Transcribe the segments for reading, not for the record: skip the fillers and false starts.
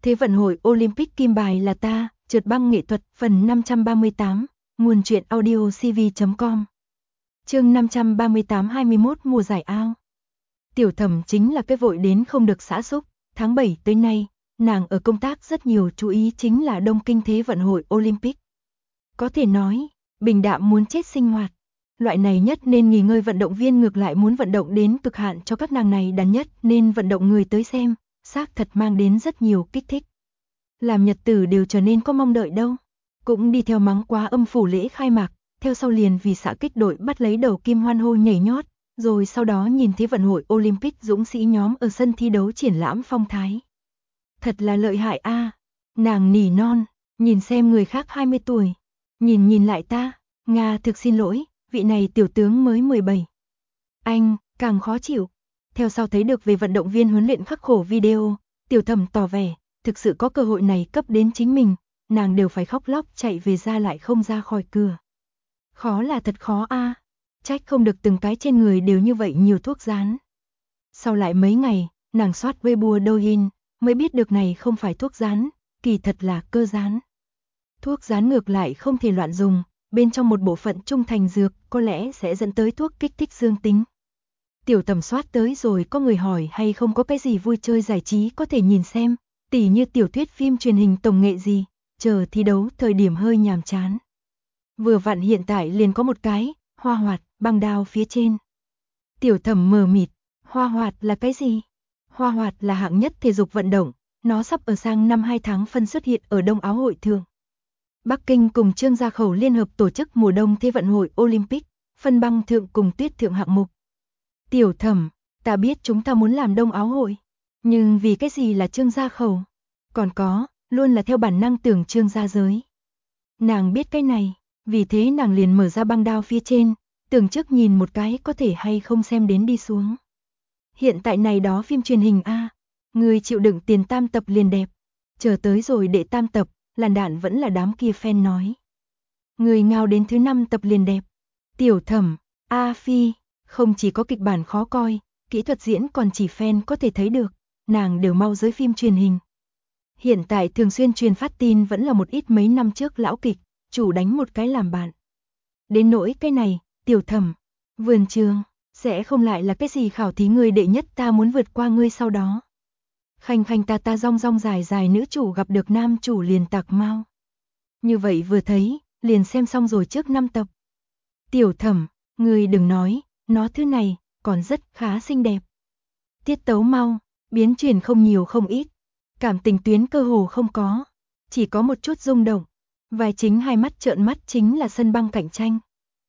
Thế vận hội Olympic kim bài là ta, trượt băng nghệ thuật, phần 538, nguồn truyện audio cv.com. Chương 538 21 mùa giải ao. Tiểu Thẩm chính là cái vội đến không được xã xúc, tháng 7 tới nay, nàng ở công tác rất nhiều chú ý chính là Đông Kinh Thế vận hội Olympic. Có thể nói, bình đạm muốn chết sinh hoạt. Loại này nhất nên nghỉ ngơi vận động viên ngược lại muốn vận động đến cực hạn cho các nàng này đắn nhất nên vận động người tới xem, xác thật mang đến rất nhiều kích thích. Làm nhật tử đều trở nên có mong đợi đâu. Cũng đi theo mắng quá âm phủ lễ khai mạc, theo sau liền vì xã kích đội bắt lấy đầu kim hoan hô nhảy nhót, rồi sau đó nhìn Thế vận hội Olympic dũng sĩ nhóm ở sân thi đấu triển lãm phong thái. Thật là lợi hại a. Nàng nỉ non, nhìn xem người khác 20 tuổi, nhìn lại ta, Nga thực xin lỗi, vị này tiểu tướng mới 17. Anh, càng khó chịu. Theo sau thấy được về vận động viên huấn luyện khắc khổ video, Tiểu Thẩm tỏ vẻ, thực sự có cơ hội này cấp đến chính mình, nàng đều phải khóc lóc chạy về ra lại không ra khỏi cửa. Khó là thật khó a, trách không được từng cái trên người đều như vậy nhiều thuốc dán. Sau lại mấy ngày, nàng soát Weibo Douyin, mới biết được này không phải thuốc dán, kỳ thật là cơ dán. Thuốc dán ngược lại không thể loạn dùng, bên trong một bộ phận trung thành dược có lẽ sẽ dẫn tới thuốc kích thích dương tính. Tiểu Thẩm soát tới rồi có người hỏi hay không có cái gì vui chơi giải trí có thể nhìn xem, tỉ như tiểu thuyết phim truyền hình tổng nghệ gì, chờ thi đấu thời điểm hơi nhàm chán. Vừa vặn hiện tại liền có một cái, hoa hoạt, băng đao phía trên. Tiểu Thẩm mờ mịt, hoa hoạt là cái gì? Hoa hoạt là hạng nhất thể dục vận động, nó sắp ở sang năm 2 tháng phân xuất hiện ở Đông Áo hội thượng. Bắc Kinh cùng Trương Gia Khẩu liên hợp tổ chức mùa đông Thế vận hội Olympic, phân băng thượng cùng tuyết thượng hạng mục. Tiểu Thẩm, ta biết chúng ta muốn làm Đông Áo hội, nhưng vì cái gì là Trương Gia Khẩu? Còn có, luôn là theo bản năng tưởng Trương Gia giới. Nàng biết cái này, vì thế nàng liền mở ra băng đao phía trên, tưởng trước nhìn một cái có thể hay không xem đến đi xuống. Hiện tại này đó phim truyền hình a, người chịu đựng tiền tam tập liền đẹp, chờ tới rồi đệ tam tập, làn đạn vẫn là đám kia fan nói. Người ngao đến thứ 5 tập liền đẹp. Tiểu Thẩm, A Phi, không chỉ có kịch bản khó coi, kỹ thuật diễn còn chỉ fan có thể thấy được, nàng đều mau giới phim truyền hình. Hiện tại thường xuyên truyền phát tin vẫn là một ít mấy năm trước lão kịch, chủ đánh một cái làm bạn. Đến nỗi cái này, Tiểu Thẩm, vườn trường, sẽ không lại là cái gì khảo thí người đệ nhất ta muốn vượt qua ngươi sau đó. Khanh khanh ta ta rong rong dài dài nữ chủ gặp được nam chủ liền tạc mau. Như vậy vừa thấy, liền xem xong rồi trước 5 tập. Tiểu Thẩm, ngươi đừng nói, nó thứ này, còn rất khá xinh đẹp. Tiết tấu mau, biến chuyển không nhiều không ít, cảm tình tuyến cơ hồ không có, chỉ có một chút rung động. Vai chính hai mắt trợn mắt chính là sân băng cạnh tranh.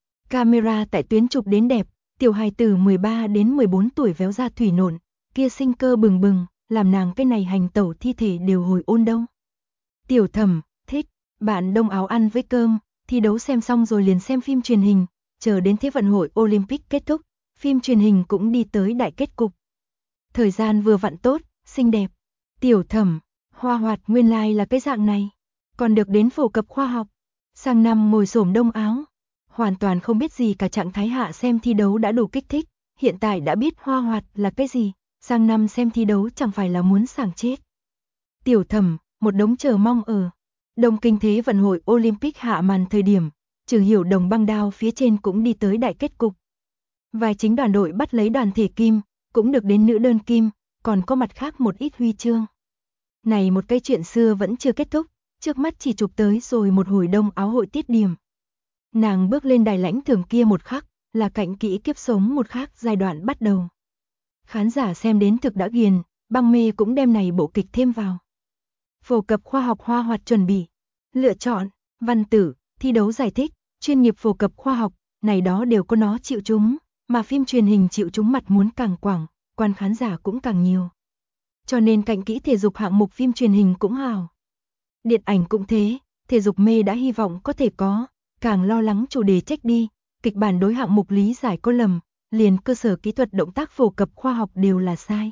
Camera tại tuyến chụp đến đẹp, tiểu hài tử 13 đến 14 tuổi véo ra thủy nộn, kia sinh cơ bừng bừng, làm nàng cái này hành tẩu thi thể đều hồi ôn đâu. Tiểu Thẩm, thích, bạn Đông Áo ăn với cơm, thi đấu xem xong rồi liền xem phim truyền hình, chờ đến Thế vận hội Olympic kết thúc, phim truyền hình cũng đi tới đại kết cục. Thời gian vừa vặn tốt, xinh đẹp. Tiểu Thẩm, hoa hoạt nguyên lai là cái dạng này, còn được đến phổ cập khoa học. Sang năm ngồi xổm Đông Áo, hoàn toàn không biết gì cả trạng thái hạ xem thi đấu đã đủ kích thích, hiện tại đã biết hoa hoạt là cái gì, sang năm xem thi đấu chẳng phải là muốn sảng chết. Tiểu Thẩm, một đống chờ mong ở Đông Kinh Thế vận hội Olympic hạ màn thời điểm, Trừ Hiểu Đồng băng đao phía trên cũng đi tới đại kết cục. Vai chính đoàn đội bắt lấy đoàn thể kim, cũng được đến nữ đơn kim, còn có mặt khác một ít huy chương. Này một cái chuyện xưa vẫn chưa kết thúc, trước mắt chỉ chụp tới rồi một hồi Đông Áo hội tiết điểm. Nàng bước lên đài lãnh thưởng kia một khắc, là cạnh kỹ kiếp sống một khác giai đoạn bắt đầu. Khán giả xem đến thực đã ghiền, băng mê cũng đem này bộ kịch thêm vào. Phổ cập khoa học hoa hoạt chuẩn bị, lựa chọn, văn tử, thi đấu giải thích, chuyên nghiệp phổ cập khoa học, này đó đều có nó chịu chúng, mà phim truyền hình chịu chúng mặt muốn càng quảng, quan khán giả cũng càng nhiều. Cho nên cạnh kỹ thể dục hạng mục phim truyền hình cũng hào. Điện ảnh cũng thế, thể dục mê đã hy vọng có thể có, càng lo lắng chủ đề trách đi, kịch bản đối hạng mục lý giải có lầm, liền cơ sở kỹ thuật động tác phổ cập khoa học đều là sai.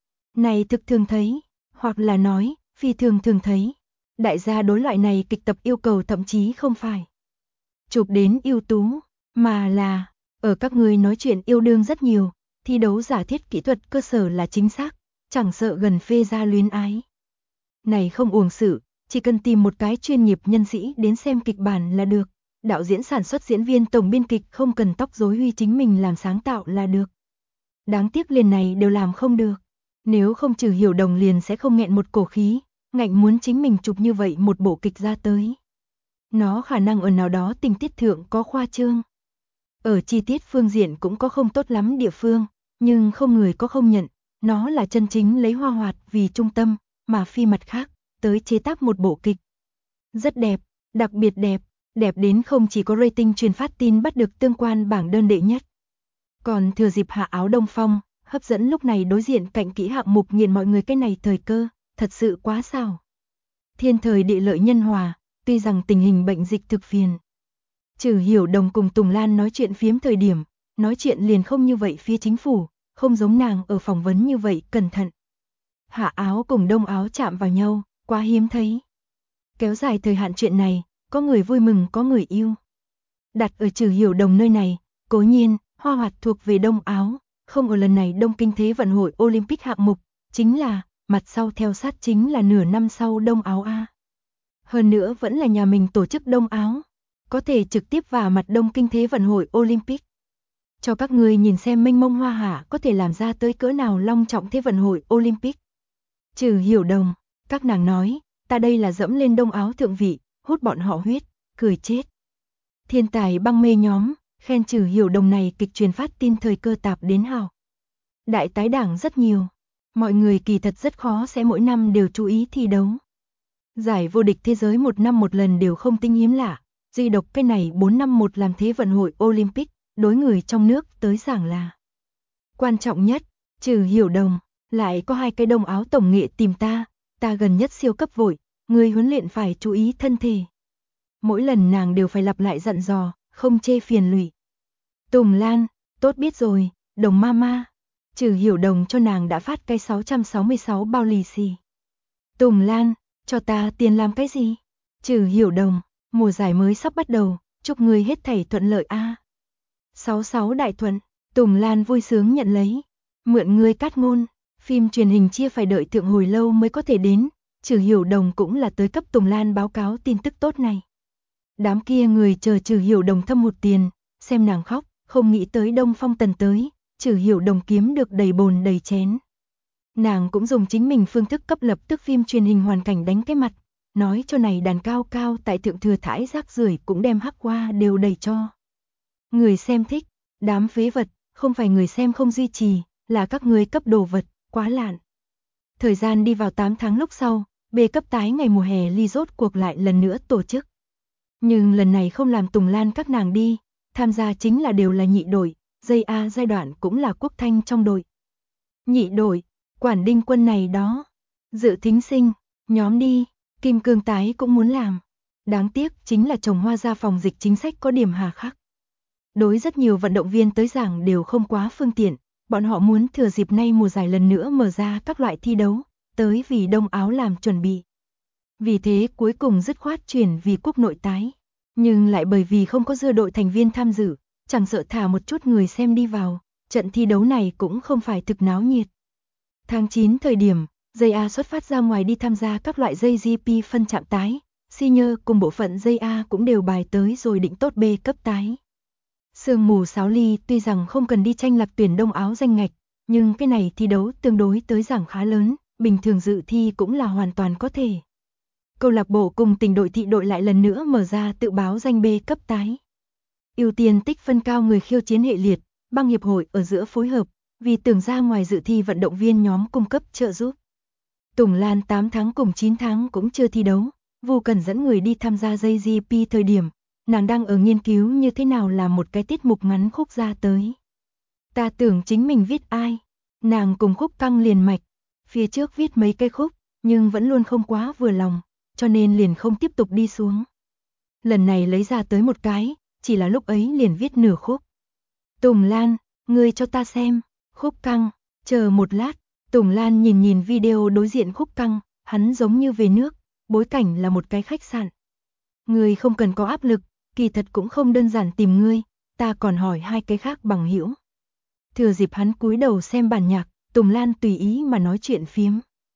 Này thực thường thấy, hoặc là nói, phi thường thường thấy. Đại gia đối loại này kịch tập yêu cầu thậm chí không phải chụp đến ưu tú, mà là ở các người nói chuyện yêu đương rất nhiều, thi đấu giả thiết kỹ thuật cơ sở là chính xác, chẳng sợ gần phê ra luyến ái. Này không uổng sự, chỉ cần tìm một cái chuyên nghiệp nhân sĩ đến xem kịch bản là được. Đạo diễn, sản xuất, diễn viên, tổng biên kịch không cần tóc rối Huy chính mình làm sáng tạo là được. Đáng tiếc liền này đều làm không được. Nếu không Trừ Hiểu Đồng liền sẽ không nghẹn một cổ khí, ngạnh muốn chính mình chụp như vậy một bộ kịch ra tới. Nó khả năng ở nào đó tình tiết thượng có khoa trương. Ở chi tiết phương diện cũng có không tốt lắm địa phương, nhưng không người có không nhận, nó là chân chính lấy Hoa Hoạt vì trung tâm, mà phi mặt khác, tới chế tác một bộ kịch. Rất đẹp, đặc biệt đẹp, đẹp đến không chỉ có rating truyền phát tin bắt được tương quan bảng đơn đệ nhất. Còn thừa dịp hạ áo đông phong, hấp dẫn lúc này đối diện cạnh kỹ hạng mục nghiền mọi người cái này thời cơ, thật sự quá xảo. Thiên thời địa lợi nhân hòa, tuy rằng tình hình bệnh dịch thực phiền. Trừ Hiểu Đồng cùng Tùng Lan nói chuyện phiếm thời điểm, nói chuyện liền không như vậy phía chính phủ, không giống nàng ở phỏng vấn như vậy cẩn thận. Hạ áo cùng đông áo chạm vào nhau, quá hiếm thấy. Kéo dài thời hạn chuyện này, có người vui mừng có người yêu. Đặt ở Trừ Hiểu Đồng nơi này, cố nhiên, Hoa Hoạt thuộc về đông áo, không ở lần này Đông Kinh Thế vận hội Olympic hạng mục, chính là, mặt sau theo sát chính là nửa năm sau đông áo A. Hơn nữa vẫn là nhà mình tổ chức đông áo, có thể trực tiếp vào mặt Đông Kinh Thế vận hội Olympic. Cho các người nhìn xem mênh mông hoa hạ có thể làm ra tới cỡ nào long trọng Thế vận hội Olympic. Trừ Hiểu Đồng, các nàng nói, ta đây là dẫm lên đông áo thượng vị, hút bọn họ huyết, cười chết. Thiên tài băng mê nhóm, khen Trừ Hiểu Đồng này kịch truyền phát tin thời cơ tạp đến hào. Đại tái đảng rất nhiều, mọi người kỳ thật rất khó sẽ mỗi năm đều chú ý thi đấu. Giải vô địch thế giới một năm một lần đều không tinh hiếm lạ, duy độc cái này 4 năm một làm Thế vận hội Olympic, đối người trong nước tới giảng là quan trọng nhất. Trừ Hiểu Đồng, lại có 2 cái đông áo tổng nghệ tìm ta gần nhất siêu cấp vội, người huấn luyện phải chú ý thân thể. Mỗi lần nàng đều phải lặp lại dặn dò, không chê phiền lụy. Tùng Lan, tốt biết rồi, Đồng mama. Trừ Hiểu Đồng cho nàng đã phát cái 666 bao lì xì. Tùng Lan, cho ta tiền làm cái gì? Trừ Hiểu Đồng, mùa giải mới sắp bắt đầu, chúc người hết thảy thuận lợi a. 66 đại thuận, Tùng Lan vui sướng nhận lấy. Mượn người cát ngôn, phim truyền hình chia phải đợi thượng hồi lâu mới có thể đến, Trừ Hiểu Đồng cũng là tới cấp Tùng Lan báo cáo tin tức tốt này. Đám kia người chờ Trừ Hiểu Đồng thâm hụt tiền, xem nàng khóc, không nghĩ tới Đông Phong Tần tới, Trừ Hiểu Đồng kiếm được đầy bồn đầy chén. Nàng cũng dùng chính mình phương thức cấp lập tức phim truyền hình hoàn cảnh đánh cái mặt, nói cho này đàn cao cao tại thượng thừa thải rác rưởi cũng đem hắc qua đều đầy cho. Người xem thích, đám phế vật, không phải người xem không duy trì, là các người cấp đồ vật, quá lạn. Thời gian đi vào 8 tháng lúc sau, B cấp tái ngày mùa hè ly rốt cuộc lại lần nữa tổ chức. Nhưng lần này không làm Tùng Lan các nàng đi, tham gia chính là đều là nhị đội, dây A giai đoạn cũng là Quốc Thanh trong đội. Nhị đội, Quản Đinh Quân này đó, Dự Thính Sinh, nhóm đi, Kim Cương tái cũng muốn làm. Đáng tiếc chính là trồng hoa ra phòng dịch chính sách có điểm hà khắc. Đối rất nhiều vận động viên tới giảng đều không quá phương tiện, bọn họ muốn thừa dịp nay mùa giải lần nữa mở ra các loại thi đấu, tới vì đông áo làm chuẩn bị. Vì thế cuối cùng dứt khoát chuyển vì quốc nội tái, nhưng lại bởi vì không có dưa đội thành viên tham dự, chẳng sợ thả một chút người xem đi vào, trận thi đấu này cũng không phải thực náo nhiệt. Tháng 9 thời điểm, dây A xuất phát ra ngoài đi tham gia các loại dây GP phân chạm tái, senior cùng bộ phận dây A cũng đều bài tới rồi định tốt B cấp tái. Sương mù sáo ly tuy rằng không cần đi tranh lạc tuyển đông áo danh ngạch, nhưng cái này thi đấu tương đối tới giảng khá lớn, bình thường dự thi cũng là hoàn toàn có thể. Câu lạc bộ cùng tỉnh đội thị đội lại lần nữa mở ra tự báo danh B cấp tái. Ưu tiên tích phân cao người khiêu chiến hệ liệt, băng hiệp hội ở giữa phối hợp, vì tưởng ra ngoài dự thi vận động viên nhóm cung cấp trợ giúp. Tùng Lan 8 tháng cùng 9 tháng cũng chưa thi đấu, Vu Cần dẫn người đi tham gia dây GP thời điểm, nàng đang ở nghiên cứu như thế nào làm một cái tiết mục ngắn khúc ra tới. Ta tưởng chính mình viết ai, nàng cùng Khúc Căng liền mạch, phía trước viết mấy cây khúc, nhưng vẫn luôn không quá vừa lòng, cho nên liền không tiếp tục đi xuống. Lần này lấy ra tới một cái, chỉ là lúc ấy liền viết nửa khúc. Tùng Lan, ngươi cho ta xem, Khúc Căng, chờ một lát, Tùng Lan nhìn nhìn video đối diện Khúc Căng, hắn giống như về nước, bối cảnh là một cái khách sạn. Ngươi không cần có áp lực, kỳ thật cũng không đơn giản tìm ngươi, ta còn hỏi 2 cái khác bằng hữu. Thừa dịp hắn cúi đầu xem bản nhạc, Tùng Lan tùy ý mà nói chuyện phiếm.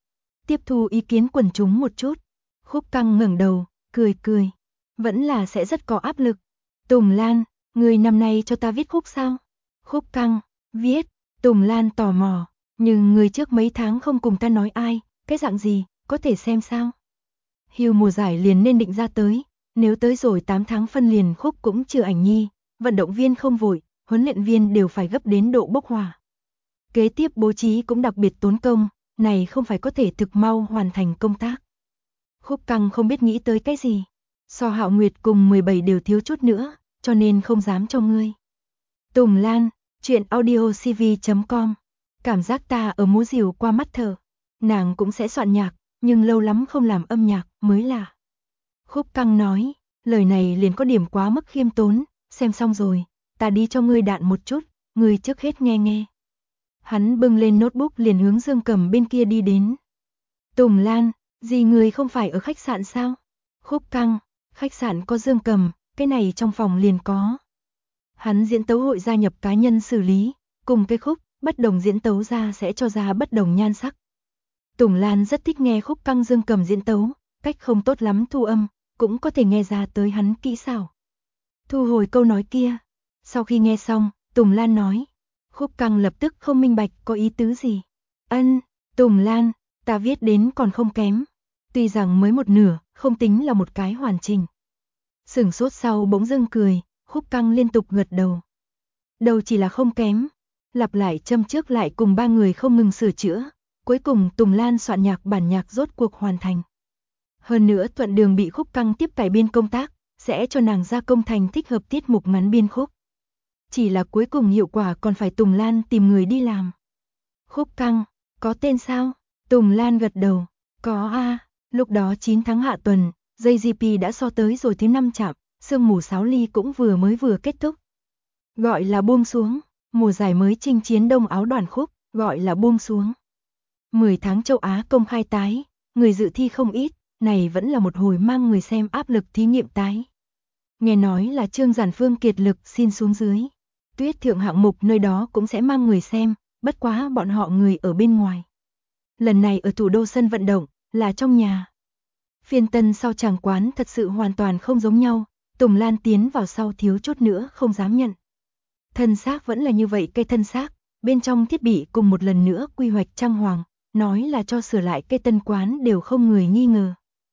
tiếp thu ý kiến quần chúng một chút. Khúc Căng ngẩng đầu, cười cười. Vẫn là sẽ rất có áp lực. Tùng Lan, người năm nay cho ta viết khúc sao? Khúc Căng, viết. Tùng Lan tò mò, nhưng người trước mấy tháng không cùng ta nói ai, cái dạng gì, có thể xem sao? Hưu mùa giải liền nên định ra tới, nếu tới rồi 8 tháng phân liền khúc cũng chưa ảnh nhi, vận động viên không vội, huấn luyện viên đều phải gấp đến độ bốc hỏa. Kế tiếp bố trí cũng đặc biệt tốn công, này không phải có thể thực mau hoàn thành công tác. Khúc Căng không biết nghĩ tới cái gì, so Hạo Nguyệt cùng 17 đều thiếu chút nữa, cho nên không dám cho ngươi. Tùng Lan, chuyện audiocv.com. Cảm giác ta ở múa rìu qua mắt thở. Nàng cũng sẽ soạn nhạc, nhưng lâu lắm không làm âm nhạc mới là. Khúc Căng nói, lời này liền có điểm quá mức khiêm tốn, xem xong rồi, ta đi cho ngươi đạn một chút, ngươi trước hết nghe nghe. Hắn bưng lên notebook liền hướng Dương Cầm bên kia đi đến. Tùng Lan, gì người không phải ở khách sạn sao? Khúc Căng, khách sạn có Dương Cầm, cái này trong phòng liền có. Hắn diễn tấu hội gia nhập cá nhân xử lý, cùng cái khúc, bất đồng diễn tấu ra sẽ cho ra bất đồng nhan sắc. Tùng Lan rất thích nghe Khúc Căng Dương Cầm diễn tấu, cách không tốt lắm thu âm, cũng có thể nghe ra tới hắn kỹ xảo. Thu hồi câu nói kia. Sau khi nghe xong, Tùng Lan nói. Khúc Căng lập tức không minh bạch có ý tứ gì. Tùng Lan, ta viết đến còn không kém. Tuy rằng mới một nửa, không tính là một cái hoàn chỉnh. Sửng sốt sau bỗng dưng cười, Khúc Căng liên tục gật đầu. Đầu chỉ là không kém. Lặp lại châm trước lại cùng ba người không ngừng sửa chữa. Cuối cùng Tùng Lan soạn nhạc bản nhạc rốt cuộc hoàn thành. Hơn nữa thuận đường bị Khúc Căng tiếp cải biên công tác, sẽ cho nàng gia công thành thích hợp tiết mục ngắn biên khúc. Chỉ là cuối cùng hiệu quả còn phải Tùng Lan tìm người đi làm. Khúc Căng, có tên sao? Tùng Lan gật đầu, có a. Lúc đó 9 tháng hạ tuần, JGP đã so tới rồi thứ 5 chạm, sương mù sáo ly cũng vừa kết thúc. Gọi là buông xuống, mùa giải mới chinh chiến đông áo đoàn khúc, gọi là buông xuống. 10 tháng châu Á công khai tái, người dự thi không ít, này vẫn là một hồi mang người xem áp lực thí nghiệm tái. Nghe nói là Trương Giản Phương kiệt lực xin xuống dưới. Tuyết thượng hạng mục nơi đó cũng sẽ mang người xem, bất quá bọn họ người ở bên ngoài. Lần này ở thủ đô sân vận động, là trong nhà. Phiên tân sau tràng quán thật sự hoàn toàn không giống nhau, Tùng Lan tiến vào sau thiếu chút nữa không dám nhận. Thân xác vẫn là như vậy cây thân xác, bên trong thiết bị cùng một lần nữa quy hoạch trang hoàng, nói là cho sửa lại cây tân quán đều không người nghi ngờ.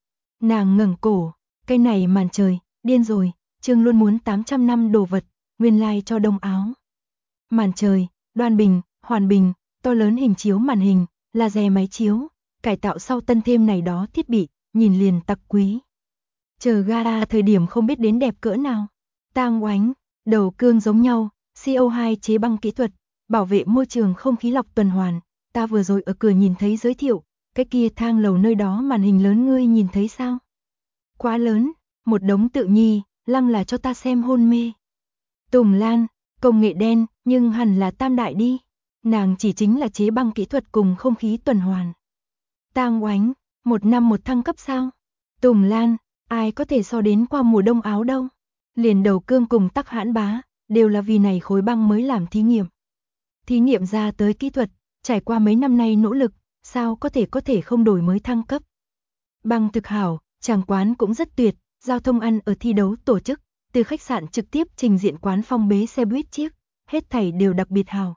Nàng ngẩng cổ, cây này màn trời, điên rồi, Trương luôn muốn 800 năm đồ vật, nguyên lai cho đông áo. Màn trời, đoan bình, hoàn bình, to lớn hình chiếu màn hình, laser máy chiếu, cải tạo sau tân thêm này đó thiết bị, nhìn liền tặc quý. Chờ gara thời điểm không biết đến đẹp cỡ nào. Tang oánh, đầu cương giống nhau, CO2 chế băng kỹ thuật, bảo vệ môi trường không khí lọc tuần hoàn. Ta vừa rồi ở cửa nhìn thấy giới thiệu, cái kia thang lầu nơi đó màn hình lớn ngươi nhìn thấy sao? Quá lớn, một đống tự nhi, lăng là cho ta xem hôn mê. Tùng Lan, công nghệ đen, nhưng hẳn là tam đại đi. Nàng chỉ chính là chế băng kỹ thuật cùng không khí tuần hoàn. Tang oánh, một năm một thăng cấp sao? Tùng Lan, ai có thể so đến qua mùa đông áo đâu? Liền đầu cương cùng tắc hãn bá, đều là vì này khối băng mới làm thí nghiệm. Thí nghiệm ra tới kỹ thuật, trải qua mấy năm nay nỗ lực, sao có thể không đổi mới thăng cấp. Băng thực hảo, tràng quán cũng rất tuyệt, giao thông ăn ở thi đấu tổ chức, từ khách sạn trực tiếp trình diện quán phong bế xe buýt chiếc, hết thảy đều đặc biệt hảo.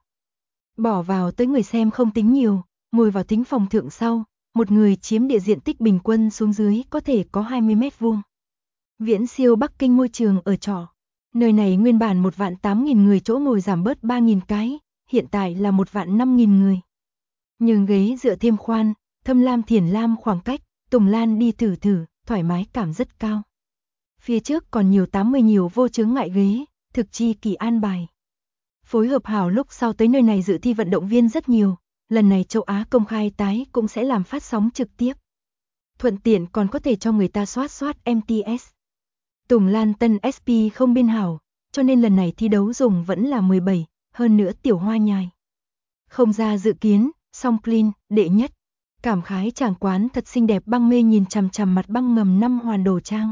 Bỏ vào tới người xem không tính nhiều, ngồi vào thính phòng thượng sau, một người chiếm địa diện tích bình quân xuống dưới có thể có 20 mét vuông. Viễn siêu Bắc Kinh môi trường ở trọ. Nơi này nguyên bản 1.800.000 người chỗ ngồi giảm bớt 3.000 cái, hiện tại là 1.500.000 người. Nhưng ghế dựa thêm khoan, thâm lam thiển lam khoảng cách, Tùng Lan đi thử, thoải mái cảm rất cao. Phía trước còn nhiều 80 nhiều vô chướng ngại ghế, thực chi kỳ an bài. Phối hợp hảo lúc sau tới nơi này dự thi vận động viên rất nhiều, lần này châu Á công khai tái cũng sẽ làm phát sóng trực tiếp. Thuận tiện còn có thể cho người ta soát MTS. Tùng Lan tân SP không biên hảo, cho nên lần này thi đấu dùng vẫn là 17, hơn nữa tiểu hoa nhài. Không ra dự kiến, song clean, đệ nhất. Cảm khái chàng quán thật xinh đẹp băng mê nhìn chằm chằm mặt băng ngầm 5 hoàn đồ trang.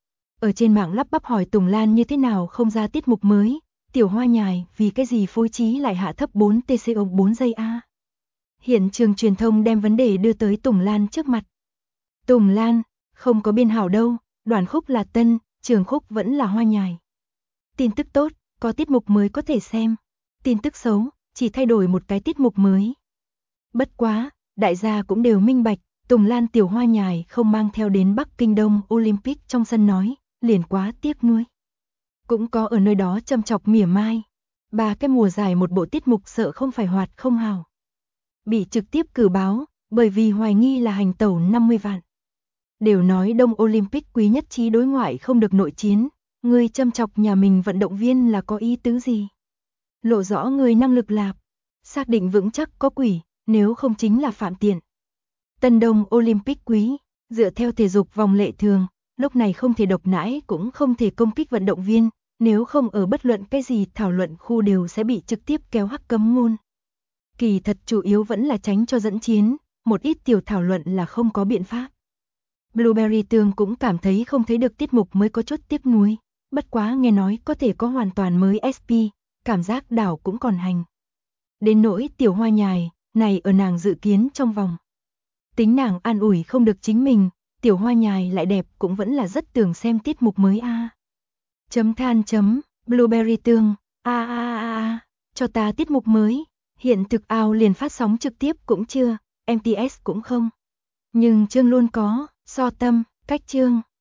Ở trên mạng lắp bắp hỏi Tùng Lan như thế nào không ra tiết mục mới, tiểu hoa nhài vì cái gì phối trí lại hạ thấp 4 TCO 4 giây a. Hiện trường truyền thông đem vấn đề đưa tới Tùng Lan trước mặt. Tùng Lan, không có biên hảo đâu, đoàn khúc là tân, trường khúc vẫn là Hoa Nhài. Tin tức tốt, có tiết mục mới có thể xem. Tin tức xấu, chỉ thay đổi một cái tiết mục mới. Bất quá, đại gia cũng đều minh bạch, Tùng Lan tiểu Hoa Nhài không mang theo đến Bắc Kinh Đông Olympic trong sân nói, liền quá tiếc nuối. Cũng có ở nơi đó châm chọc mỉa mai. 3 cái mùa giải một bộ tiết mục sợ không phải hoạt không hào. Bị trực tiếp cử báo, bởi vì hoài nghi là hành tẩu 50 vạn. Đều nói Đông Olympic quý nhất trí đối ngoại không được nội chiến, người châm chọc nhà mình vận động viên là có ý tứ gì? Lộ rõ người năng lực lạp, xác định vững chắc có quỷ, nếu không chính là phạm tiện. Tân Đông Olympic quý, dựa theo thể dục vòng lệ thường, lúc này không thể độc nãi cũng không thể công kích vận động viên, nếu không ở bất luận cái gì thảo luận khu đều sẽ bị trực tiếp kéo hắc cấm ngôn. Kỳ thật chủ yếu vẫn là tránh cho dẫn chiến, một ít tiểu thảo luận là không có biện pháp. Blueberry Tương cũng cảm thấy không thấy được tiết mục mới có chút tiếc nuối, bất quá nghe nói có thể có hoàn toàn mới SP, cảm giác đảo cũng còn hành. Đến nỗi tiểu Hoa Nhài, này ở nàng dự kiến trong vòng. Tính nàng an ủi không được chính mình, tiểu Hoa Nhài lại đẹp cũng vẫn là rất tưởng xem tiết mục mới a. Chấm than chấm, Blueberry Tương, cho ta tiết mục mới, hiện thực ao liền phát sóng trực tiếp cũng chưa, MTS cũng không. Nhưng chương luôn có, so tâm, cách chương.